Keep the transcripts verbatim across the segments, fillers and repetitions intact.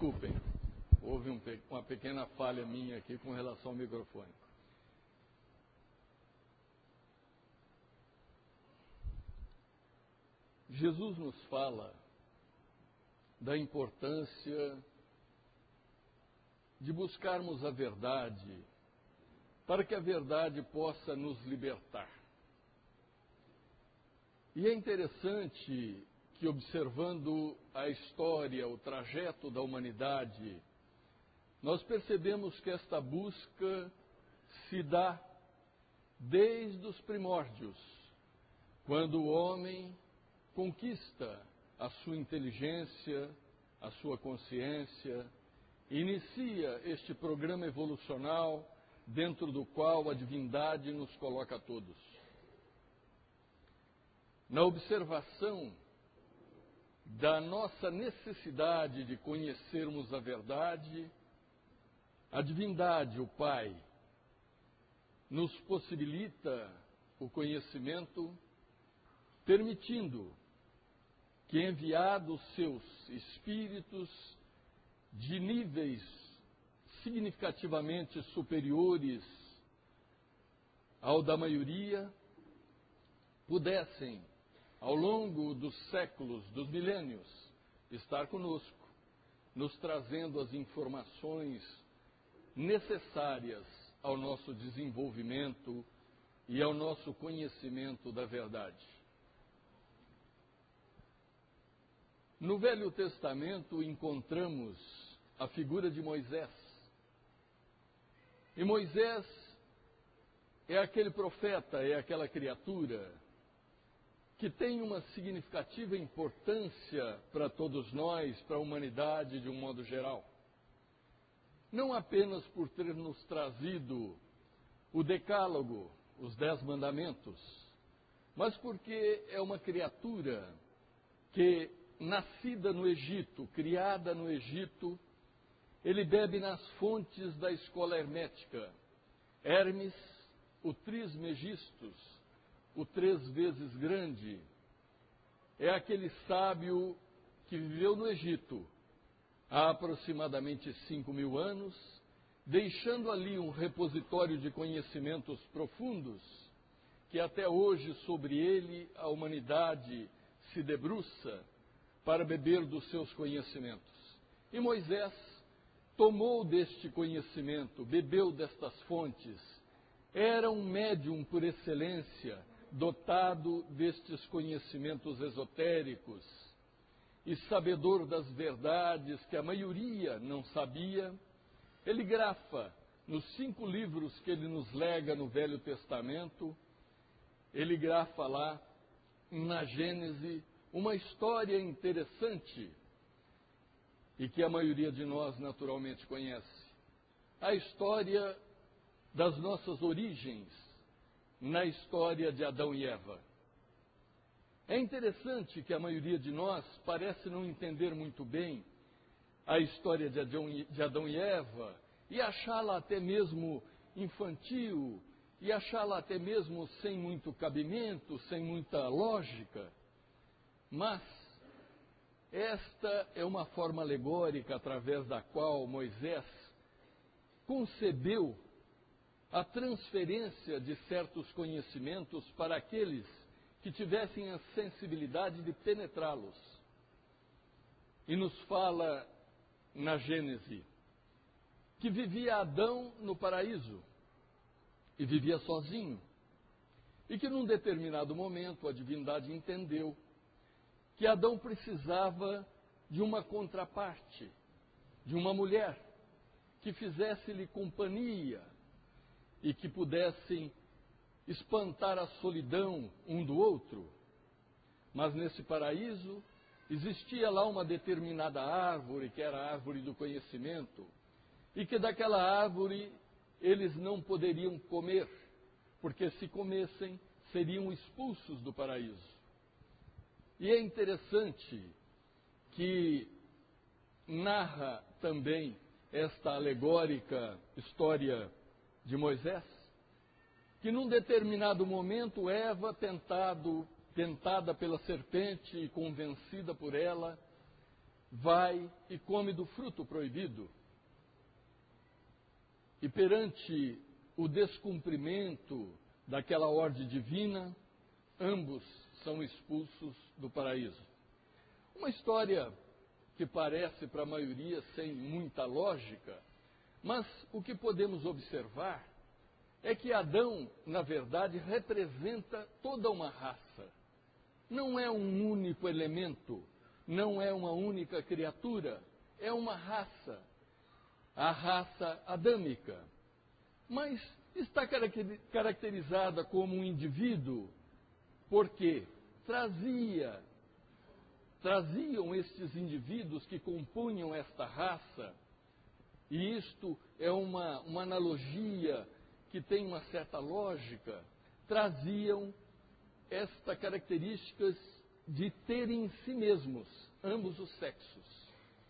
desculpem, houve um, uma pequena falha minha aqui com relação ao microfone. Jesus nos fala da importância de buscarmos a verdade, para que a verdade possa nos libertar. E é interessante que, observando a história, o trajeto da humanidade, nós percebemos que esta busca se dá desde os primórdios, quando o homem conquista a sua inteligência, a sua consciência, inicia este programa evolucional dentro do qual a divindade nos coloca a todos. Na observação da nossa necessidade de conhecermos a verdade, a divindade, o Pai, nos possibilita o conhecimento, permitindo que, enviados seus espíritos de níveis significativamente superiores ao da maioria, pudessem, ao longo dos séculos, dos milênios, estar conosco, nos trazendo as informações necessárias ao nosso desenvolvimento e ao nosso conhecimento da verdade. No Velho Testamento encontramos a figura de Moisés. E Moisés é aquele profeta, é aquela criatura que tem uma significativa importância para todos nós, para a humanidade de um modo geral. Não apenas por ter nos trazido o Decálogo, os Dez Mandamentos, mas porque é uma criatura que, nascida no Egito, criada no Egito, ele bebe nas fontes da escola hermética. Hermes, o Trismegistus, o três vezes grande, é aquele sábio que viveu no Egito há aproximadamente cinco mil anos, deixando ali um repositório de conhecimentos profundos, que até hoje sobre ele a humanidade se debruça para beber dos seus conhecimentos. E Moisés tomou deste conhecimento, bebeu destas fontes, era um médium por excelência, dotado destes conhecimentos esotéricos e sabedor das verdades que a maioria não sabia. Ele grafa nos cinco livros que ele nos lega no Velho Testamento, ele grafa lá na Gênese uma história interessante e que a maioria de nós naturalmente conhece. A história das nossas origens na história de Adão e Eva. É interessante que a maioria de nós parece não entender muito bem a história de Adão e, de Adão e Eva e achá-la até mesmo infantil e achá-la até mesmo sem muito cabimento, sem muita lógica. Mas esta é uma forma alegórica através da qual Moisés concebeu a transferência de certos conhecimentos para aqueles que tivessem a sensibilidade de penetrá-los. E nos fala na Gênese que vivia Adão no paraíso e vivia sozinho. E que num determinado momento a divindade entendeu que Adão precisava de uma contraparte, de uma mulher que fizesse-lhe companhia e que pudessem espantar a solidão um do outro. Mas nesse paraíso existia lá uma determinada árvore, que era a árvore do conhecimento, e que daquela árvore eles não poderiam comer, porque se comessem seriam expulsos do paraíso. E é interessante que narra também esta alegórica história de Moisés, que num determinado momento Eva, tentado, tentada pela serpente e convencida por ela, vai e come do fruto proibido. E perante o descumprimento daquela ordem divina, ambos são expulsos do paraíso. Uma história que parece para a maioria sem muita lógica, mas o que podemos observar é que Adão, na verdade, representa toda uma raça. Não é um único elemento, não é uma única criatura, é uma raça, a raça adâmica. Mas está caracterizada como um indivíduo porque trazia, traziam estes indivíduos que compunham esta raça, e isto é uma, uma analogia que tem uma certa lógica, traziam estas características de terem em si mesmos ambos os sexos.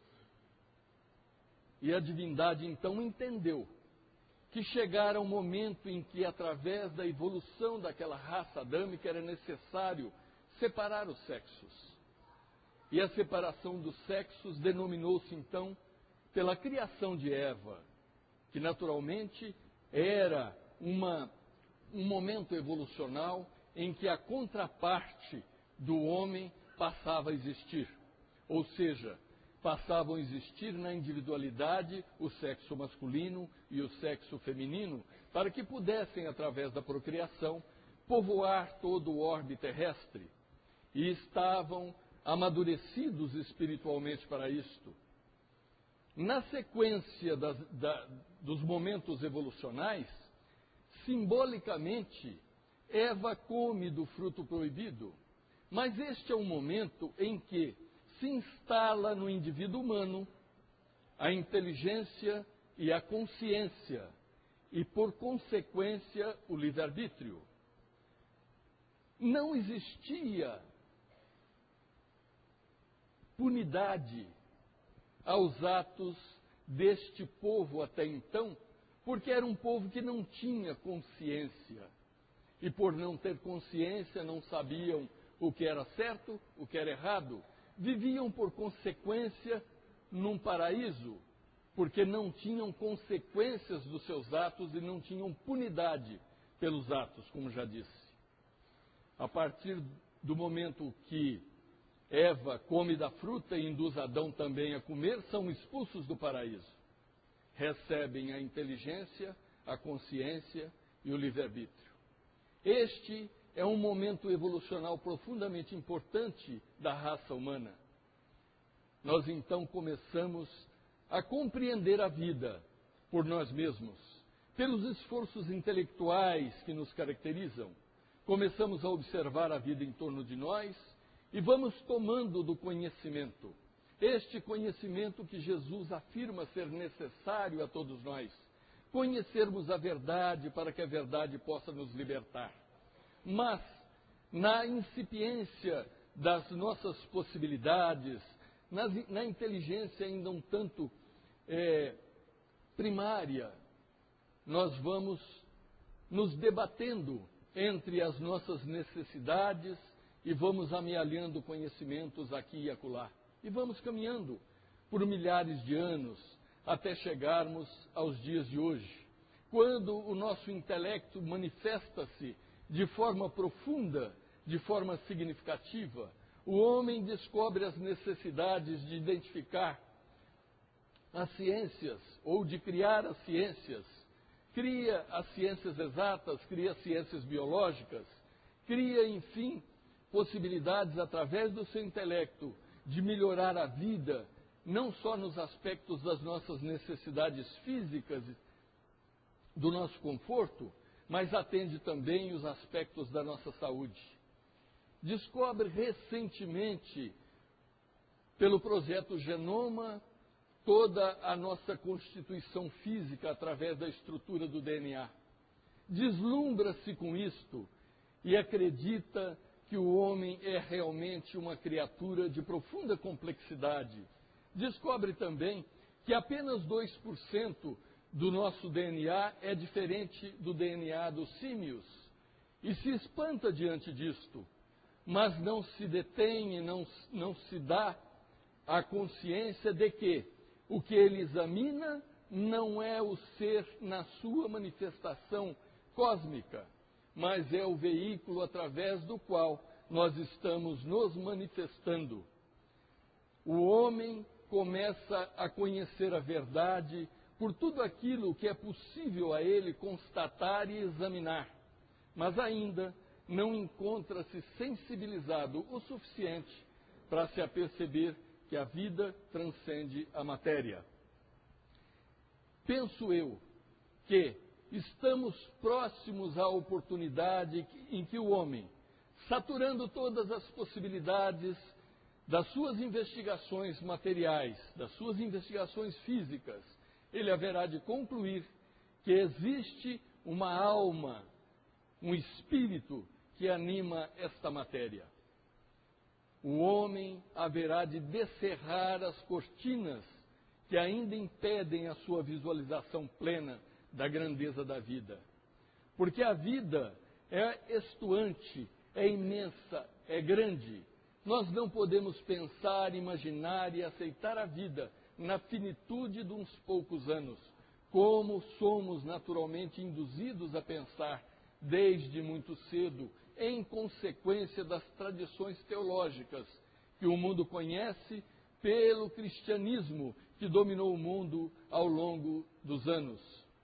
E a divindade então entendeu que chegara um momento em que, através da evolução daquela raça adâmica, era necessário separar os sexos. E a separação dos sexos denominou-se então pela criação de Eva, que naturalmente era uma, um momento evolucional em que a contraparte do homem passava a existir. Ou seja, passavam a existir na individualidade o sexo masculino e o sexo feminino, para que pudessem, através da procriação, povoar todo o orbe terrestre. E estavam amadurecidos espiritualmente para isto. Na sequência das, da, dos momentos evolucionais, simbolicamente, Eva come do fruto proibido, mas este é um momento em que se instala no indivíduo humano a inteligência e a consciência, e por consequência o livre-arbítrio. Não existia punidade aos atos deste povo até então, porque era um povo que não tinha consciência. E por não ter consciência, não sabiam o que era certo, o que era errado. Viviam, por consequência, num paraíso, porque não tinham consequências dos seus atos e não tinham punidade pelos atos, como já disse. A partir do momento que Eva come da fruta e induz Adão também a comer, são expulsos do paraíso. Recebem a inteligência, a consciência e o livre-arbítrio. Este é um momento evolucional profundamente importante da raça humana. Nós então começamos a compreender a vida por nós mesmos, pelos esforços intelectuais que nos caracterizam. Começamos a observar a vida em torno de nós e vamos tomando do conhecimento. Este conhecimento que Jesus afirma ser necessário a todos nós. Conhecermos a verdade para que a verdade possa nos libertar. Mas, na incipiência das nossas possibilidades, na, na inteligência ainda um tanto é, primária, nós vamos nos debatendo entre as nossas necessidades e vamos amealhando conhecimentos aqui e acolá. E vamos caminhando por milhares de anos até chegarmos aos dias de hoje, quando o nosso intelecto manifesta-se de forma profunda, de forma significativa. O homem descobre as necessidades de identificar as ciências ou de criar as ciências. Cria as ciências exatas, cria as ciências biológicas, cria, enfim, possibilidades através do seu intelecto de melhorar a vida, não só nos aspectos das nossas necessidades físicas, do nosso conforto, mas atende também os aspectos da nossa saúde. Descobre recentemente, pelo projeto Genoma, toda a nossa constituição física através da estrutura do D N A. Deslumbra-se com isto e acredita que o homem é realmente uma criatura de profunda complexidade. Descobre também que apenas dois por cento do nosso D N A é diferente do D N A dos símios e se espanta diante disto, mas não se detém e não, não se dá a consciência de que o que ele examina não é o ser na sua manifestação cósmica, mas é o veículo através do qual nós estamos nos manifestando. O homem começa a conhecer a verdade por tudo aquilo que é possível a ele constatar e examinar, mas ainda não encontra-se sensibilizado o suficiente para se aperceber que a vida transcende a matéria. Penso eu que estamos próximos à oportunidade em que o homem, saturando todas as possibilidades das suas investigações materiais, das suas investigações físicas, ele haverá de concluir que existe uma alma, um espírito que anima esta matéria. O homem haverá de descerrar as cortinas que ainda impedem a sua visualização plena da grandeza da vida. Porque a vida é estuante, é imensa, é grande. Nós não podemos pensar, imaginar e aceitar a vida na finitude de uns poucos anos, como somos naturalmente induzidos a pensar desde muito cedo, em consequência das tradições teológicas que o mundo conhece pelo cristianismo que dominou o mundo ao longo dos anos.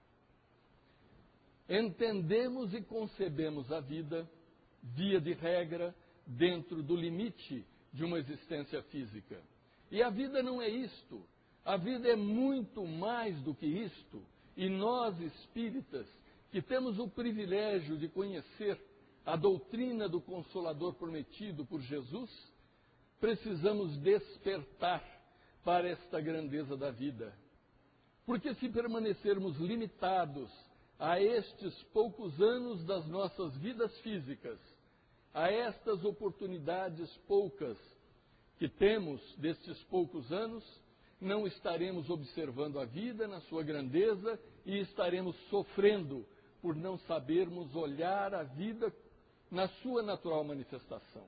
Entendemos e concebemos a vida, via de regra, dentro do limite de uma existência física. E a vida não é isto. A vida é muito mais do que isto. E nós, espíritas, que temos o privilégio de conhecer a doutrina do Consolador prometido por Jesus, precisamos despertar para esta grandeza da vida. Porque se permanecermos limitados a estes poucos anos das nossas vidas físicas, a estas oportunidades poucas que temos destes poucos anos, não estaremos observando a vida na sua grandeza e estaremos sofrendo por não sabermos olhar a vida na sua natural manifestação.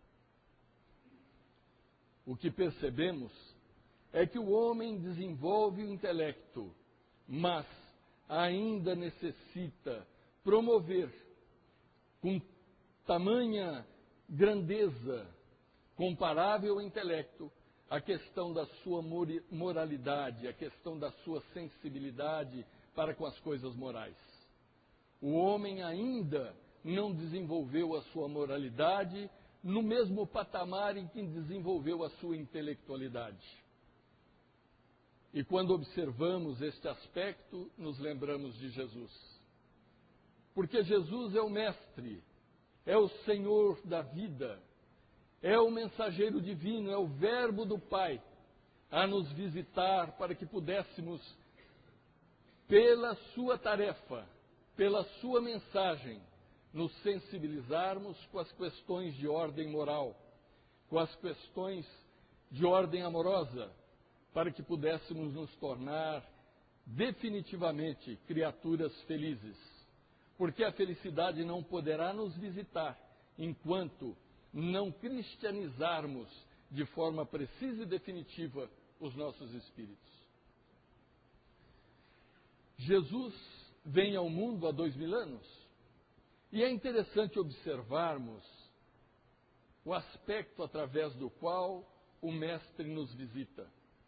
O que percebemos é que o homem desenvolve o intelecto, mas ainda necessita promover com tamanha grandeza comparável ao intelecto a questão da sua moralidade, a questão da sua sensibilidade para com as coisas morais. O homem ainda não desenvolveu a sua moralidade no mesmo patamar em que desenvolveu a sua intelectualidade. E quando observamos este aspecto, nos lembramos de Jesus. Porque Jesus é o Mestre, é o Senhor da vida, é o mensageiro divino, é o Verbo do Pai, a nos visitar para que pudéssemos, pela sua tarefa, pela sua mensagem, nos sensibilizarmos com as questões de ordem moral, com as questões de ordem amorosa, para que pudéssemos nos tornar definitivamente criaturas felizes. Porque a felicidade não poderá nos visitar enquanto não cristianizarmos de forma precisa e definitiva os nossos espíritos. Jesus vem ao mundo há dois mil anos e é interessante observarmos o aspecto através do qual o Mestre nos visita.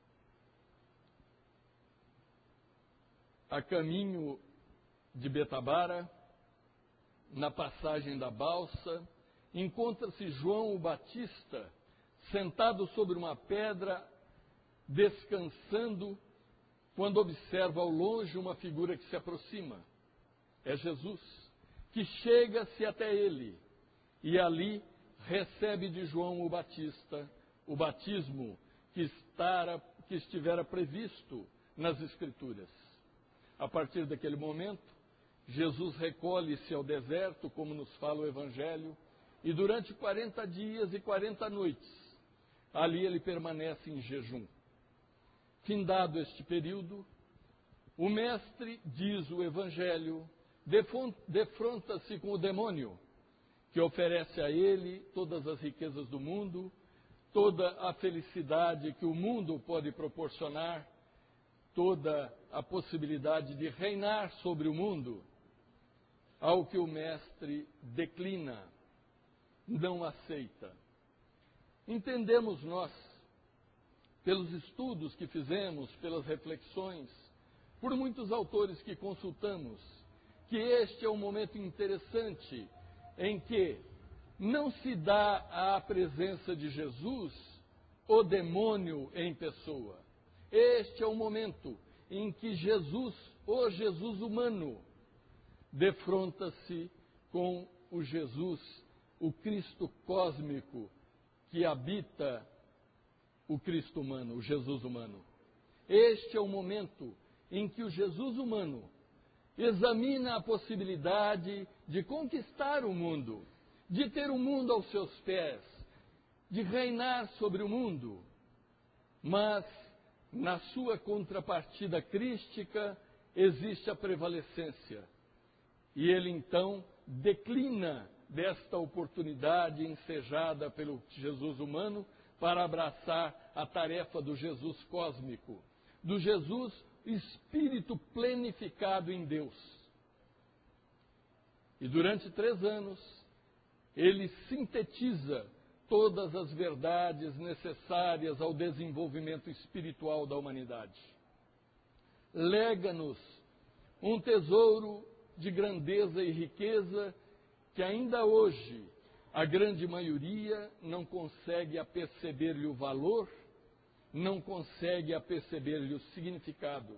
A caminho de Betabara, na passagem da balsa, encontra-se João o Batista, sentado sobre uma pedra, descansando, quando observa ao longe uma figura que se aproxima. É Jesus, que chega-se até ele, e ali recebe de João o Batista o batismo que, estara, que estivera previsto nas Escrituras. A partir daquele momento, Jesus recolhe-se ao deserto, como nos fala o Evangelho, e durante quarenta dias e quarenta noites, ali ele permanece em jejum. Findado este período, o Mestre, diz o Evangelho, defronta-se com o demônio, que oferece a ele todas as riquezas do mundo, toda a felicidade que o mundo pode proporcionar, toda a possibilidade de reinar sobre o mundo, ao que o Mestre declina, não aceita. Entendemos nós, pelos estudos que fizemos, pelas reflexões, por muitos autores que consultamos, que este é um momento interessante em que não se dá à presença de Jesus o demônio em pessoa. Este é o momento em que Jesus, o Jesus humano, defronta-se com o Jesus, o Cristo cósmico, que habita o Cristo humano, o Jesus humano. Este é o momento em que o Jesus humano examina a possibilidade de conquistar o mundo, de ter o mundo aos seus pés, de reinar sobre o mundo, mas na sua contrapartida crística existe a prevalecência. E ele então declina desta oportunidade ensejada pelo Jesus humano para abraçar a tarefa do Jesus cósmico, do Jesus Espírito plenificado em Deus. E durante três anos, ele sintetiza todas as verdades necessárias ao desenvolvimento espiritual da humanidade. Lega-nos um tesouro de grandeza e riqueza que ainda hoje a grande maioria não consegue aperceber-lhe o valor, não consegue aperceber-lhe o significado.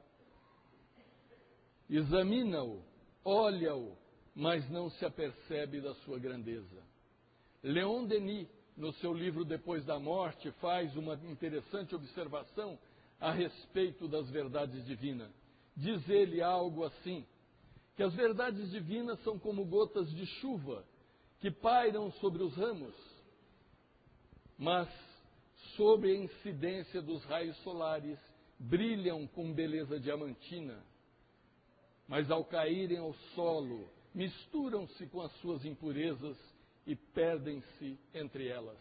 Examina-o, olha-o, mas não se apercebe da sua grandeza. Leon Denis, no seu livro Depois da Morte, faz uma interessante observação a respeito das verdades divinas. Diz ele algo assim, que as verdades divinas são como gotas de chuva que pairam sobre os ramos, mas sob a incidência dos raios solares brilham com beleza diamantina, mas ao caírem ao solo misturam-se com as suas impurezas e perdem-se entre elas.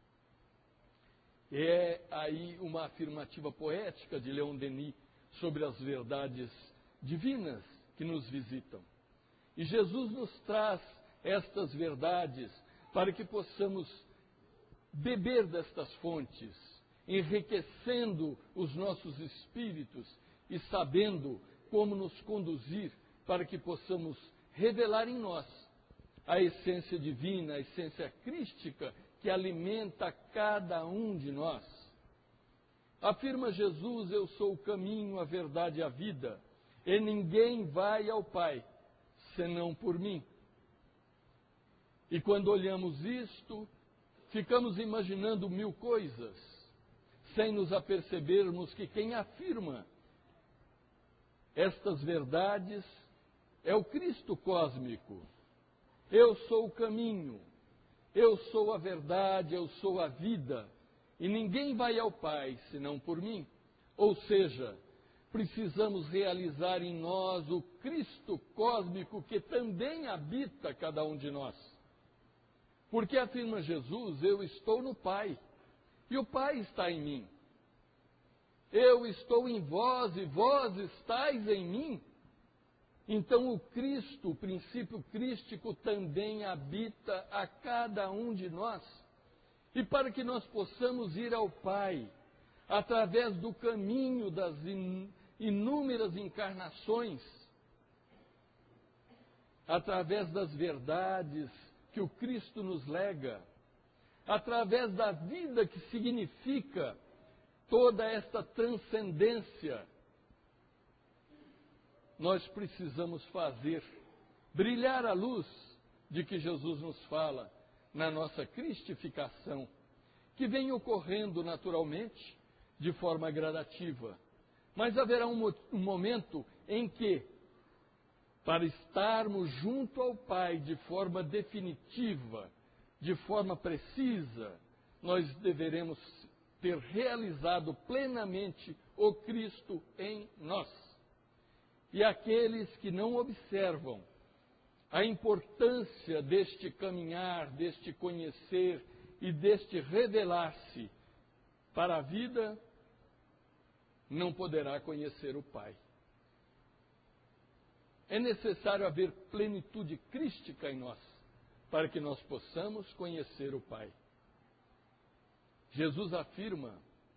É aí uma afirmativa poética de Leon Denis sobre as verdades divinas que nos visitam. E Jesus nos traz estas verdades para que possamos beber destas fontes, enriquecendo os nossos espíritos e sabendo como nos conduzir para que possamos revelar em nós a essência divina, a essência crística que alimenta cada um de nós. Afirma Jesus: eu sou o caminho, a verdade e a vida, e ninguém vai ao Pai senão por mim. E quando olhamos isto, ficamos imaginando mil coisas, sem nos apercebermos que quem afirma estas verdades é o Cristo cósmico. Eu sou o caminho, eu sou a verdade, eu sou a vida, e ninguém vai ao Pai senão por mim. Ou seja, precisamos realizar em nós o Cristo cósmico que também habita cada um de nós. Porque afirma Jesus: eu estou no Pai, e o Pai está em mim. Eu estou em vós, e vós estáis em mim. Então o Cristo, o princípio crístico, também habita a cada um de nós. E para que nós possamos ir ao Pai, através do caminho das inúmeras encarnações, através das verdades que o Cristo nos lega, através da vida que significa toda esta transcendência, nós precisamos fazer brilhar a luz de que Jesus nos fala na nossa cristificação, que vem ocorrendo naturalmente, de forma gradativa. Mas haverá um, um momento em que, para estarmos junto ao Pai de forma definitiva, de forma precisa, nós deveremos ter realizado plenamente o Cristo em nós. E aqueles que não observam a importância deste caminhar, deste conhecer e deste revelar-se para a vida, não poderá conhecer o Pai. É necessário haver plenitude crística em nós, para que nós possamos conhecer o Pai. Jesus afirma: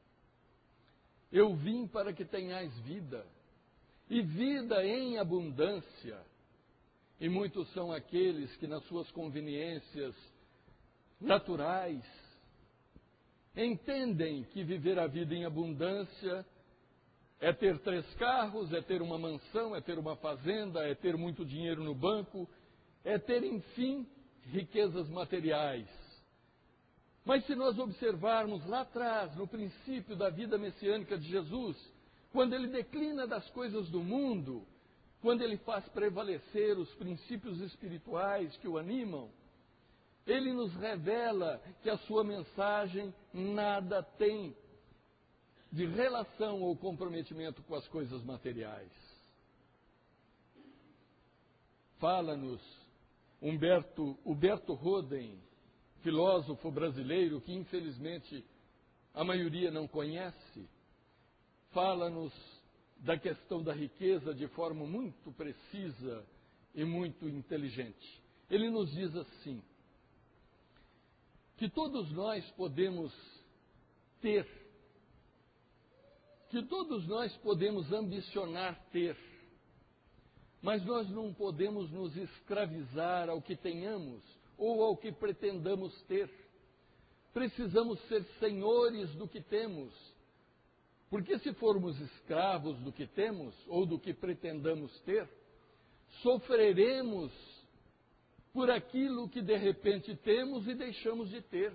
eu vim para que tenhais vida, e vida em abundância. E muitos são aqueles que, nas suas conveniências naturais, entendem que viver a vida em abundância é ter três carros, é ter uma mansão, é ter uma fazenda, é ter muito dinheiro no banco, é ter, enfim, riquezas materiais. Mas se nós observarmos lá atrás, no princípio da vida messiânica de Jesus, quando ele declina das coisas do mundo, quando ele faz prevalecer os princípios espirituais que o animam, ele nos revela que a sua mensagem nada tem de relação ou comprometimento com as coisas materiais. Fala-nos Humberto, Humberto Roden, filósofo brasileiro que infelizmente a maioria não conhece, fala-nos da questão da riqueza de forma muito precisa e muito inteligente. Ele nos diz assim, que todos nós podemos ter, que todos nós podemos ambicionar ter, mas nós não podemos nos escravizar ao que tenhamos ou ao que pretendamos ter. Precisamos ser senhores do que temos, porque se formos escravos do que temos ou do que pretendamos ter, sofreremos por aquilo que de repente temos e deixamos de ter.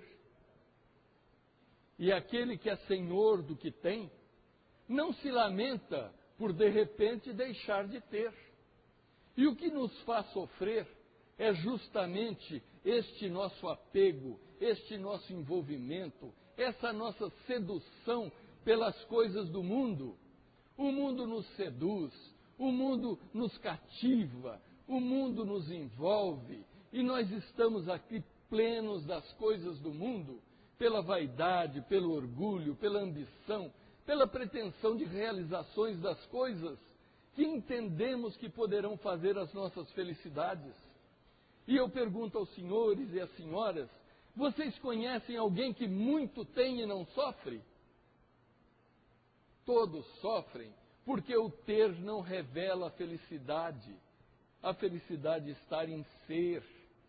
E aquele que é senhor do que tem, não se lamenta por de repente deixar de ter. E o que nos faz sofrer é justamente este nosso apego, este nosso envolvimento, essa nossa sedução pelas coisas do mundo. O mundo nos seduz, o mundo nos cativa, o mundo nos envolve, e nós estamos aqui plenos das coisas do mundo, pela vaidade, pelo orgulho, pela ambição, pela pretensão de realizações das coisas que entendemos que poderão fazer as nossas felicidades. E eu pergunto aos senhores e às senhoras, vocês conhecem alguém que muito tem e não sofre? Todos sofrem, porque o ter não revela a felicidade. A felicidade está em ser.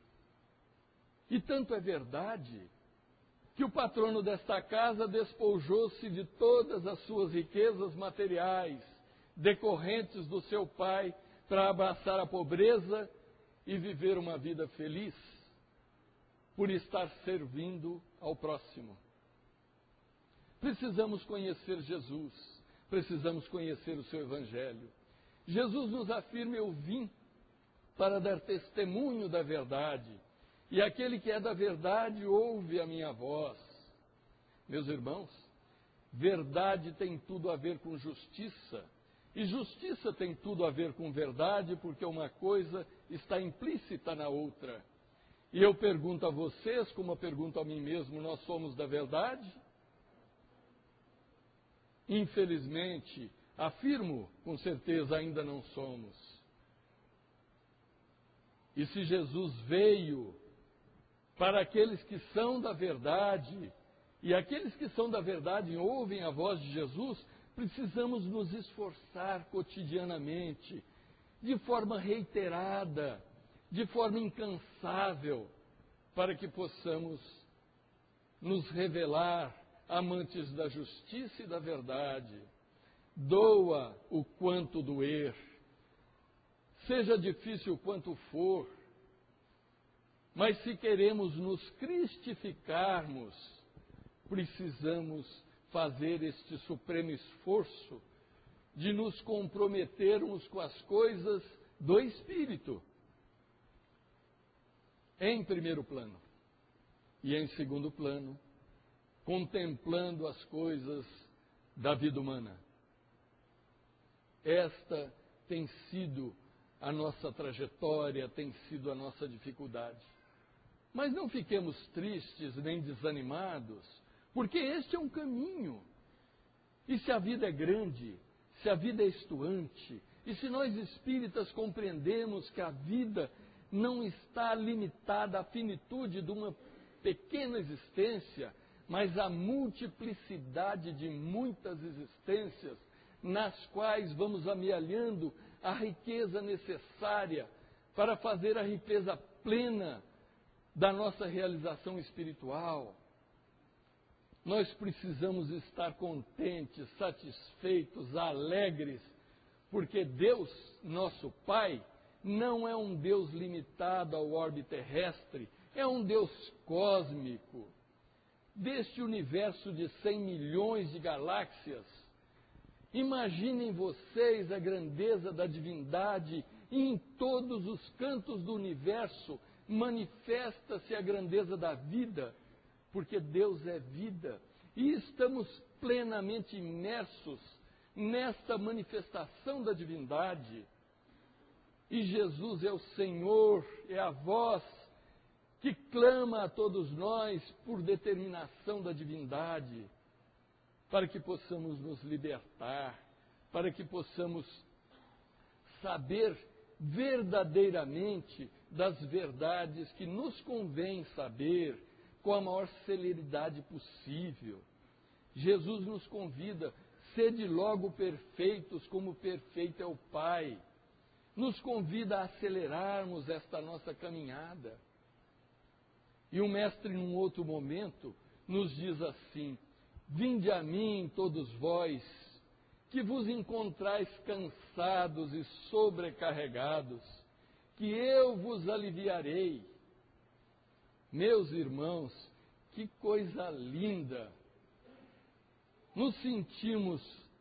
E tanto é verdade que o patrono desta casa despojou-se de todas as suas riquezas materiais, decorrentes do seu pai, para abraçar a pobreza e viver uma vida feliz, por estar servindo ao próximo. Precisamos conhecer Jesus, precisamos conhecer o seu Evangelho. Jesus nos afirma, eu vim para dar testemunho da verdade, e aquele que é da verdade ouve a minha voz. Meus irmãos, verdade tem tudo a ver com justiça, e justiça tem tudo a ver com verdade, porque uma coisa está implícita na outra. E eu pergunto a vocês, como eu pergunto a mim mesmo, nós somos da verdade? Infelizmente, afirmo, com certeza ainda não somos. E se Jesus veio para aqueles que são da verdade, e aqueles que são da verdade ouvem a voz de Jesus, precisamos nos esforçar cotidianamente, de forma reiterada, de forma incansável, para que possamos nos revelar amantes da justiça e da verdade. Doa o quanto doer, seja difícil quanto for, mas se queremos nos cristificarmos, precisamos fazer este supremo esforço de nos comprometermos com as coisas do Espírito, em primeiro plano, e em segundo plano, contemplando as coisas da vida humana. Esta tem sido a nossa trajetória, tem sido a nossa dificuldade. Mas não fiquemos tristes nem desanimados, Porque este é um caminho. E se a vida é grande, se a vida é estuante, e se nós espíritas compreendemos que a vida não está limitada à finitude de uma pequena existência, mas à multiplicidade de muitas existências, nas quais vamos amealhando a riqueza necessária para fazer a riqueza plena da nossa realização espiritual. Nós precisamos estar contentes, satisfeitos, alegres, porque Deus, nosso Pai, não é um Deus limitado ao orbe terrestre, é um Deus cósmico. Deste universo de cem milhões de galáxias, imaginem vocês a grandeza da divindade, e em todos os cantos do universo manifesta-se a grandeza da vida, porque Deus é vida, e estamos plenamente imersos nesta manifestação da divindade. E Jesus é o Senhor, é a voz que clama a todos nós por determinação da divindade, para que possamos nos libertar, para que possamos saber verdadeiramente das verdades que nos convém saber com a maior celeridade possível. Jesus nos convida, sede logo perfeitos como perfeito é o Pai. Nos convida a acelerarmos esta nossa caminhada. E o Mestre, num outro momento, nos diz assim: vinde a mim, todos vós, que vos encontrais cansados e sobrecarregados, que eu vos aliviarei. Meus irmãos, que coisa linda! Nos sentimos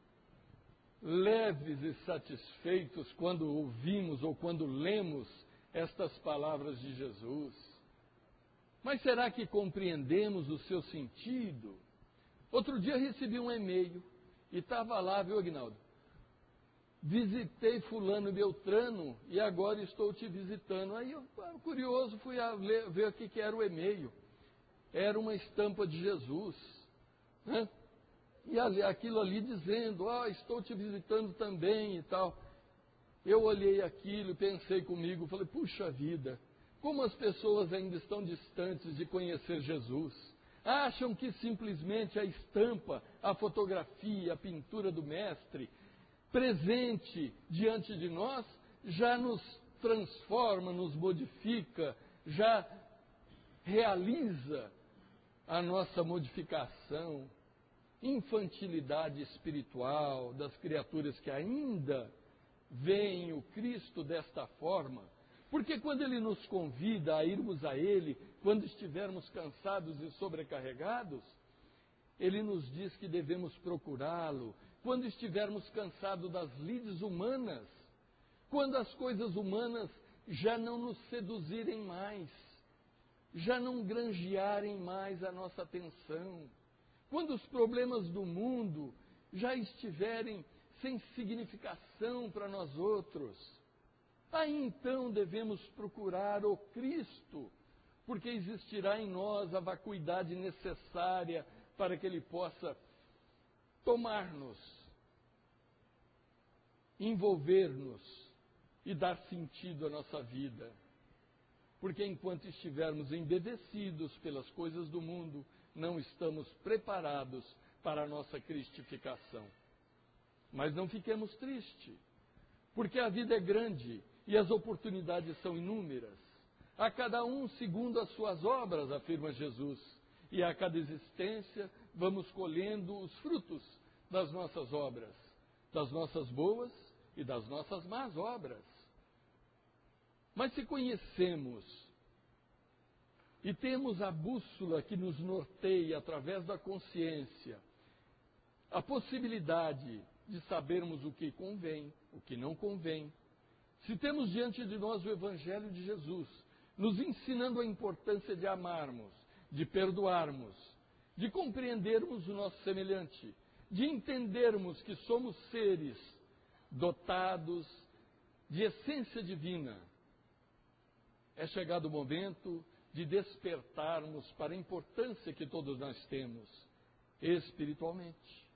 leves e satisfeitos quando ouvimos ou quando lemos estas palavras de Jesus. Mas será que compreendemos o seu sentido? Outro dia recebi um e-mail e estava lá, viu, Aguinaldo? Visitei fulano e beltrano e agora estou te visitando. Aí eu, curioso, fui a ler, ver o que, que era o e-mail. Era uma estampa de Jesus, né? E ali, aquilo ali dizendo, ah, estou te visitando também e tal. Eu olhei aquilo e pensei comigo, falei, puxa vida, como as pessoas ainda estão distantes de conhecer Jesus. Acham que simplesmente a estampa, a fotografia, a pintura do Mestre, presente diante de nós, já nos transforma, nos modifica, já realiza a nossa modificação. Infantilidade espiritual das criaturas que ainda veem o Cristo desta forma, porque quando Ele nos convida a irmos a Ele, quando estivermos cansados e sobrecarregados, Ele nos diz que devemos procurá-lo, quando estivermos cansados das lides humanas, quando as coisas humanas já não nos seduzirem mais, já não granjearem mais a nossa atenção, quando os problemas do mundo já estiverem sem significação para nós outros, aí então devemos procurar o Cristo, porque existirá em nós a vacuidade necessária para que Ele possa tomar-nos, envolver-nos e dar sentido à nossa vida. Porque enquanto estivermos embevecidos pelas coisas do mundo, não estamos preparados para a nossa cristificação. Mas não fiquemos tristes, porque a vida é grande e as oportunidades são inúmeras. A cada um segundo as suas obras, afirma Jesus, e a cada existência vamos colhendo os frutos das nossas obras, das nossas boas e das nossas más obras. Mas se conhecemos e temos a bússola que nos norteia através da consciência, a possibilidade de sabermos o que convém, o que não convém, se temos diante de nós o Evangelho de Jesus, nos ensinando a importância de amarmos, de perdoarmos, de compreendermos o nosso semelhante, de entendermos que somos seres dotados de essência divina, é chegado o momento de despertarmos para a importância que todos nós temos espiritualmente.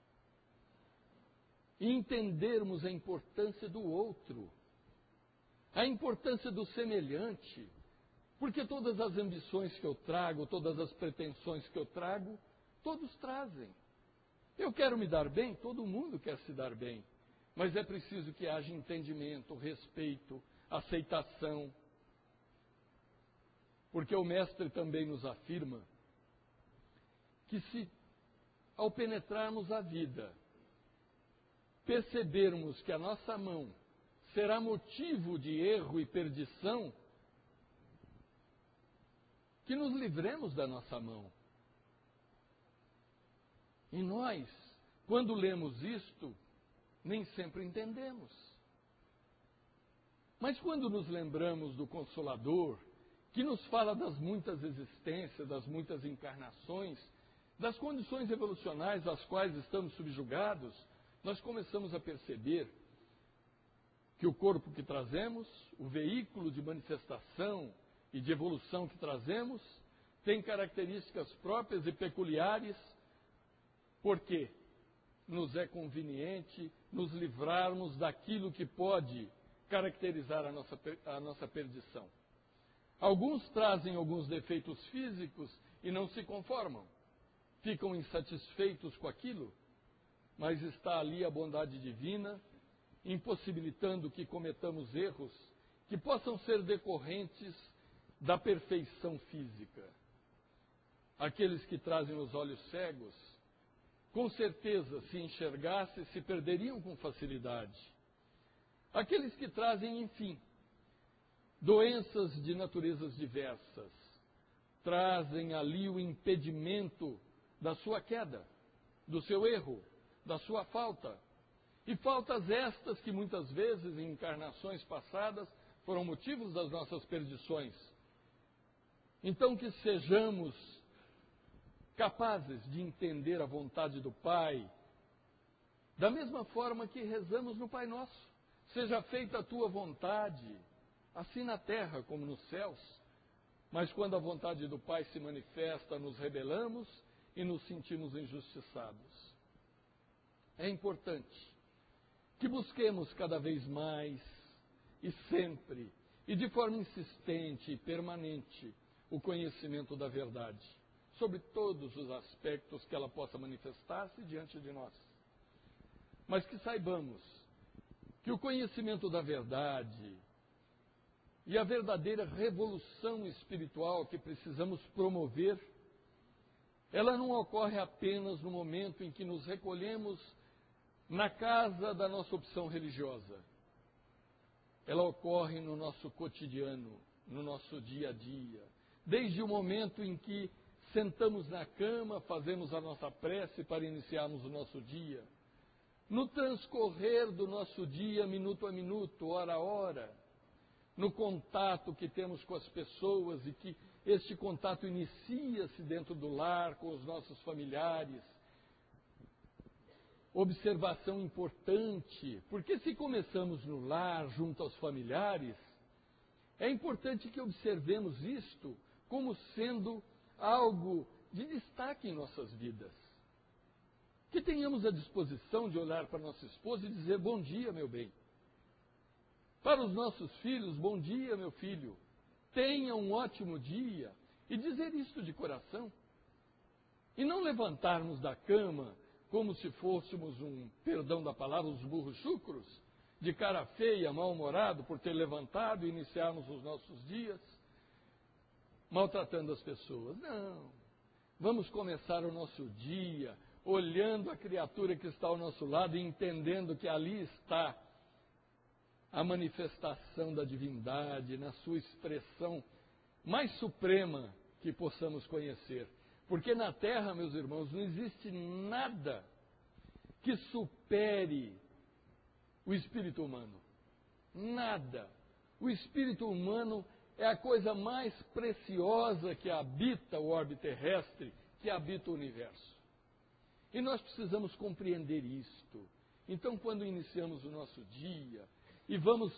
E entendermos a importância do outro, a importância do semelhante, porque todas as ambições que eu trago, todas as pretensões que eu trago, todos trazem. Eu quero me dar bem, todo mundo quer se dar bem, mas é preciso que haja entendimento, respeito, aceitação, porque o Mestre também nos afirma que se, ao penetrarmos a vida, percebermos que a nossa mão será motivo de erro e perdição, que nos livremos da nossa mão. E nós, quando lemos isto, nem sempre entendemos. Mas quando nos lembramos do Consolador, que nos fala das muitas existências, das muitas encarnações, das condições evolucionais às quais estamos subjugados, nós começamos a perceber que o corpo que trazemos, o veículo de manifestação e de evolução que trazemos, tem características próprias e peculiares, porque nos é conveniente nos livrarmos daquilo que pode caracterizar a nossa, a nossa perdição. Alguns trazem alguns defeitos físicos e não se conformam, ficam insatisfeitos com aquilo, mas está ali a bondade divina, impossibilitando que cometamos erros que possam ser decorrentes da perfeição física. Aqueles que trazem os olhos cegos, com certeza, se enxergassem, se perderiam com facilidade. Aqueles que trazem, enfim, doenças de naturezas diversas, trazem ali o impedimento da sua queda, do seu erro, da sua falta. E faltas estas que muitas vezes, em encarnações passadas, foram motivos das nossas perdições. Então que sejamos capazes de entender a vontade do Pai, da mesma forma que rezamos no Pai Nosso. Seja feita a tua vontade, assim na terra como nos céus. Mas quando a vontade do Pai se manifesta, nos rebelamos e nos sentimos injustiçados. É importante que busquemos cada vez mais e sempre, e de forma insistente e permanente, o conhecimento da verdade, sobre todos os aspectos que ela possa manifestar-se diante de nós. Mas que saibamos que o conhecimento da verdade e a verdadeira revolução espiritual que precisamos promover, ela não ocorre apenas no momento em que nos recolhemos na casa da nossa opção religiosa. Ela ocorre no nosso cotidiano, no nosso dia a dia. Desde o momento em que sentamos na cama, fazemos a nossa prece para iniciarmos o nosso dia. No transcorrer do nosso dia, minuto a minuto, hora a hora. No contato que temos com as pessoas e que este contato inicia-se dentro do lar, com os nossos familiares. Observação importante, porque se começamos no lar, junto aos familiares, é importante que observemos isto como sendo algo de destaque em nossas vidas. Que tenhamos a disposição de olhar para nossa esposa e dizer: bom dia, meu bem. Para os nossos filhos: bom dia, meu filho. Tenha um ótimo dia. E dizer isto de coração. E não levantarmos da cama como se fôssemos um, perdão da palavra, os burros chucros, de cara feia, mal-humorado por ter levantado e iniciarmos os nossos dias maltratando as pessoas. Não. Vamos começar o nosso dia olhando a criatura que está ao nosso lado e entendendo que ali está a manifestação da divindade na sua expressão mais suprema que possamos conhecer. Porque na Terra, meus irmãos, não existe nada que supere o espírito humano. Nada. O espírito humano é a coisa mais preciosa que habita o orbe terrestre, que habita o universo. E nós precisamos compreender isto. Então, quando iniciamos o nosso dia e vamos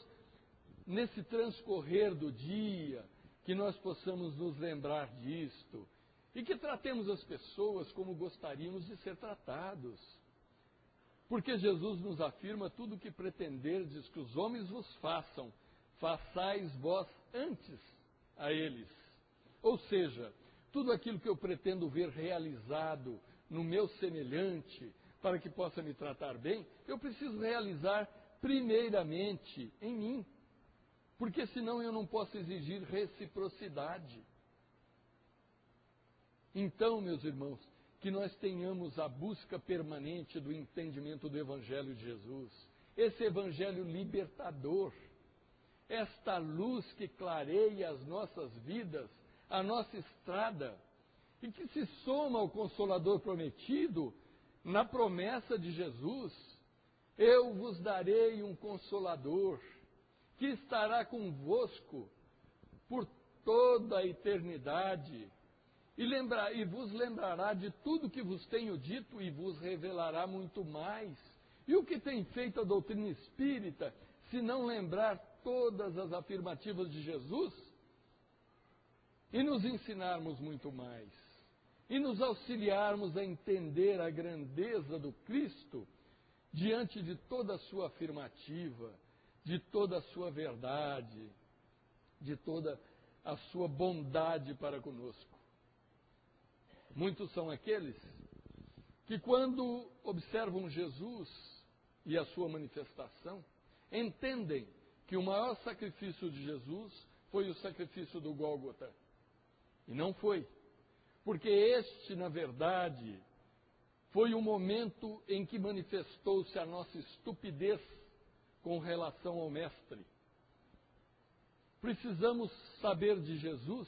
nesse transcorrer do dia, que nós possamos nos lembrar disto e que tratemos as pessoas como gostaríamos de ser tratados. Porque Jesus nos afirma: tudo o que pretenderdes que os homens vos façam, façais vós antes a eles. Ou seja, tudo aquilo que eu pretendo ver realizado no meu semelhante, para que possa me tratar bem, eu preciso realizar primeiramente em mim. Porque senão eu não posso exigir reciprocidade. Então, meus irmãos, que nós tenhamos a busca permanente do entendimento do Evangelho de Jesus. Esse Evangelho libertador. Esta luz que clareia as nossas vidas, a nossa estrada, e que se soma ao Consolador prometido, na promessa de Jesus: eu vos darei um Consolador, que estará convosco por toda a eternidade, e, lembra, e vos lembrará de tudo que vos tenho dito, e vos revelará muito mais. E o que tem feito a doutrina espírita, se não lembrar todas as afirmativas de Jesus, e nos ensinarmos muito mais, e nos auxiliarmos a entender a grandeza do Cristo, diante de toda a sua afirmativa, de toda a sua verdade, de toda a sua bondade para conosco. Muitos são aqueles que, quando observam Jesus e a sua manifestação, entendem que o maior sacrifício de Jesus foi o sacrifício do Gólgota. E não foi. Porque este, na verdade, foi o momento em que manifestou-se a nossa estupidez com relação ao Mestre. Precisamos saber de Jesus,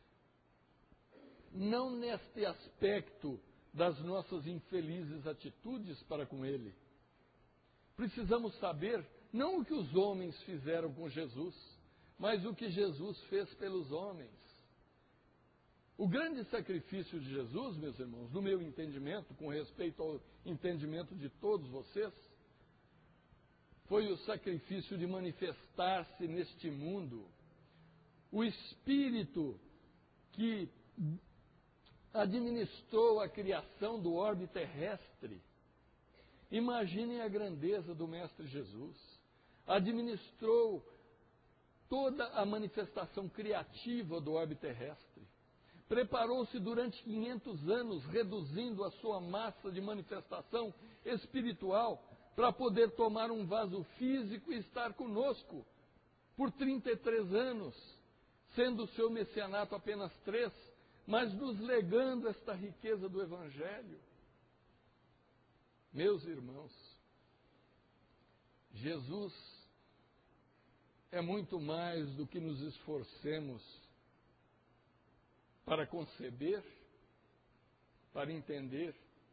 não neste aspecto das nossas infelizes atitudes para com Ele. Precisamos saber não o que os homens fizeram com Jesus, mas o que Jesus fez pelos homens. O grande sacrifício de Jesus, meus irmãos, no meu entendimento, com respeito ao entendimento de todos vocês, foi o sacrifício de manifestar-se neste mundo o Espírito que administrou a criação do orbe terrestre. Imaginem a grandeza do Mestre Jesus. Administrou toda a manifestação criativa do orbe terrestre. Preparou-se durante quinhentos anos, reduzindo a sua massa de manifestação espiritual, para poder tomar um vaso físico e estar conosco por trinta e três anos, sendo o seu messianato apenas três, mas nos legando esta riqueza do Evangelho. Meus irmãos, Jesus é muito mais do que nos esforcemos para conceber, para entender.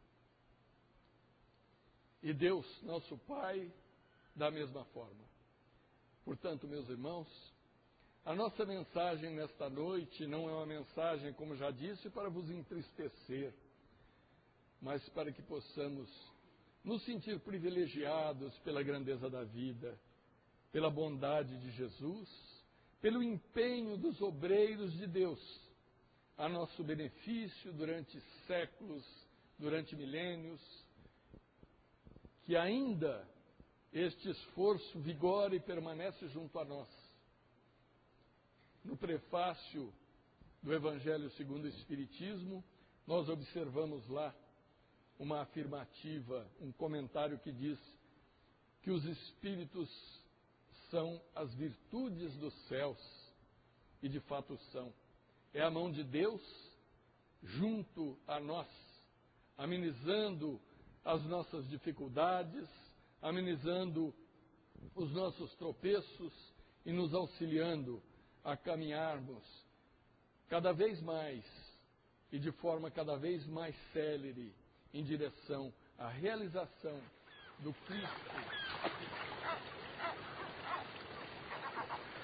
E Deus, nosso Pai, da mesma forma. Portanto, meus irmãos, a nossa mensagem nesta noite não é uma mensagem, como já disse, para vos entristecer, mas para que possamos nos sentir privilegiados pela grandeza da vida, pela bondade de Jesus, pelo empenho dos obreiros de Deus a nosso benefício durante séculos, durante milênios, que ainda este esforço vigora e permanece junto a nós. No prefácio do Evangelho segundo o Espiritismo, nós observamos lá uma afirmativa, um comentário que diz que os Espíritos são as virtudes dos céus, e de fato são. É a mão de Deus junto a nós, amenizando as nossas dificuldades, amenizando os nossos tropeços e nos auxiliando a caminharmos cada vez mais e de forma cada vez mais célere em direção à realização do Cristo.